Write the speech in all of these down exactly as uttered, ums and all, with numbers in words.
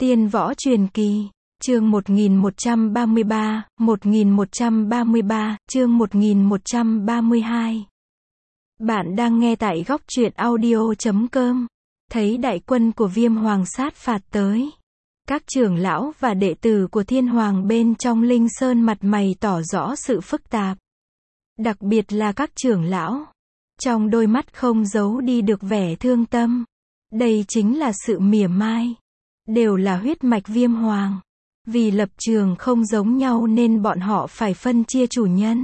Tiên võ truyền kỳ, chương một nghìn một trăm ba mươi ba, một nghìn một trăm ba mươi ba, chương một nghìn một trăm ba mươi hai. Bạn đang nghe tại góc truyện audio chấm com. Thấy đại quân của Viêm Hoàng sát phạt tới. Các trưởng lão và đệ tử của Thiên Hoàng bên trong Linh Sơn mặt mày tỏ rõ sự phức tạp. Đặc biệt là các trưởng lão. Trong đôi mắt không giấu đi được vẻ thương tâm. Đây chính là sự mỉa mai. Đều là huyết mạch Viêm Hoàng. Vì lập trường không giống nhau nên bọn họ phải phân chia chủ nhân.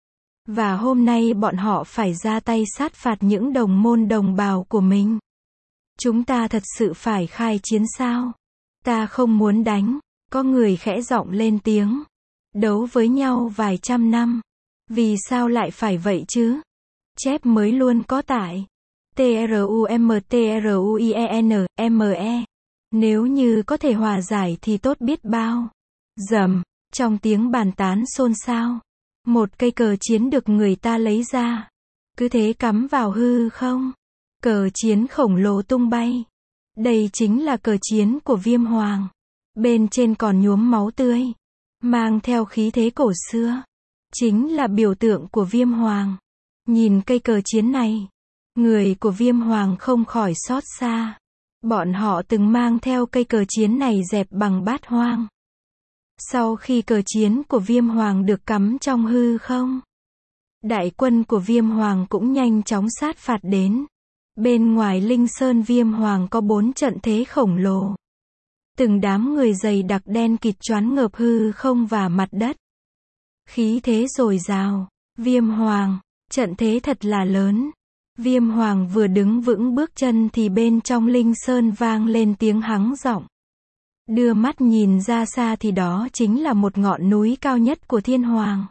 Và hôm nay bọn họ phải ra tay sát phạt những đồng môn đồng bào của mình. Chúng ta thật sự phải khai chiến sao? Ta không muốn đánh. Có người khẽ giọng lên tiếng. Đấu với nhau vài trăm năm. Vì sao lại phải vậy chứ? Chép mới luôn có tại. T R U M T R U I E N, M E. Nếu như có thể hòa giải thì tốt biết bao. Rầm, trong tiếng bàn tán xôn xao. Một cây cờ chiến được người ta lấy ra. Cứ thế cắm vào hư không. Cờ chiến khổng lồ tung bay. Đây chính là cờ chiến của Viêm Hoàng. Bên trên còn nhuốm máu tươi. Mang theo khí thế cổ xưa. Chính là biểu tượng của Viêm Hoàng. Nhìn cây cờ chiến này. Người của Viêm Hoàng không khỏi xót xa. Bọn họ từng mang theo cây cờ chiến này dẹp bằng bát hoang. Sau khi cờ chiến của Viêm Hoàng được cắm trong hư không, đại quân của Viêm Hoàng cũng nhanh chóng sát phạt đến. Bên ngoài Linh Sơn Viêm Hoàng có bốn trận thế khổng lồ. Từng đám người dày đặc đen kịt choán ngợp hư không và mặt đất. Khí thế dồi dào. Viêm Hoàng, trận thế thật là lớn. Viêm Hoàng vừa đứng vững bước chân thì bên trong Linh Sơn vang lên tiếng hắng giọng. Đưa mắt nhìn ra xa thì đó chính là một ngọn núi cao nhất của Thiên Hoàng.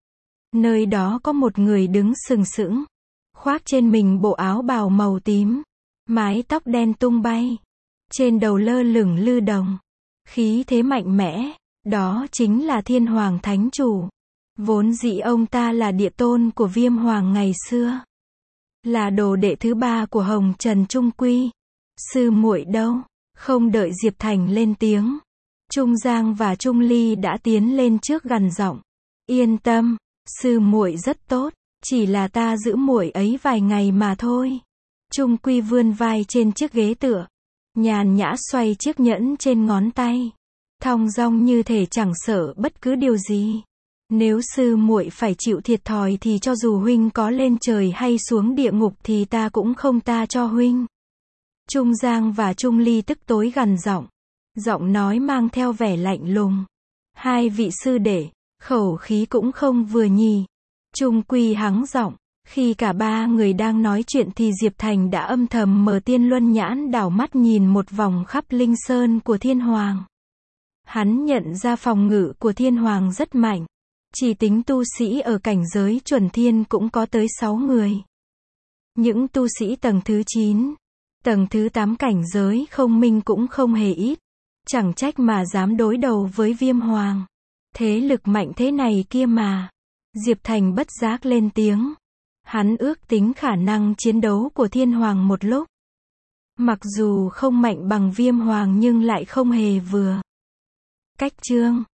Nơi đó có một người đứng sừng sững. Khoác trên mình bộ áo bào màu tím. Mái tóc đen tung bay. Trên đầu lơ lửng lư đồng. Khí thế mạnh mẽ. Đó chính là Thiên Hoàng Thánh Chủ. Vốn dĩ ông ta là địa tôn của Viêm Hoàng ngày xưa. Là đồ đệ thứ ba của Hồng Trần Trung Quy. Sư muội đâu? Không đợi Diệp Thành lên tiếng. Trung Giang và Trung Ly đã tiến lên trước gằn giọng. Yên tâm, sư muội rất tốt, chỉ là ta giữ muội ấy vài ngày mà thôi. Trung Quy vươn vai trên chiếc ghế tựa. Nhàn nhã xoay chiếc nhẫn trên ngón tay. Thong dong như thể chẳng sợ bất cứ điều gì. Nếu sư muội phải chịu thiệt thòi thì cho dù huynh có lên trời hay xuống địa ngục thì ta cũng không tha cho huynh. Trung Giang và Trung Ly tức tối gằn giọng. Giọng nói mang theo vẻ lạnh lùng. Hai vị sư đệ, khẩu khí cũng không vừa nhì. Trung Quy hắng giọng. Khi cả ba người đang nói chuyện thì Diệp Thành đã âm thầm mở Tiên Luân nhãn đảo mắt nhìn một vòng khắp Linh Sơn của Thiên Hoàng. Hắn nhận ra phòng ngự của Thiên Hoàng rất mạnh. Chỉ tính tu sĩ ở cảnh giới chuẩn thiên cũng có tới sáu người. Những tu sĩ tầng thứ chín, tầng thứ tám cảnh giới không minh cũng không hề ít. Chẳng trách mà dám đối đầu với Viêm Hoàng. Thế lực mạnh thế này kia mà. Diệp Thành bất giác lên tiếng. Hắn ước tính khả năng chiến đấu của Thiên Hoàng một lúc. Mặc dù không mạnh bằng Viêm Hoàng nhưng lại không hề vừa. Cách chương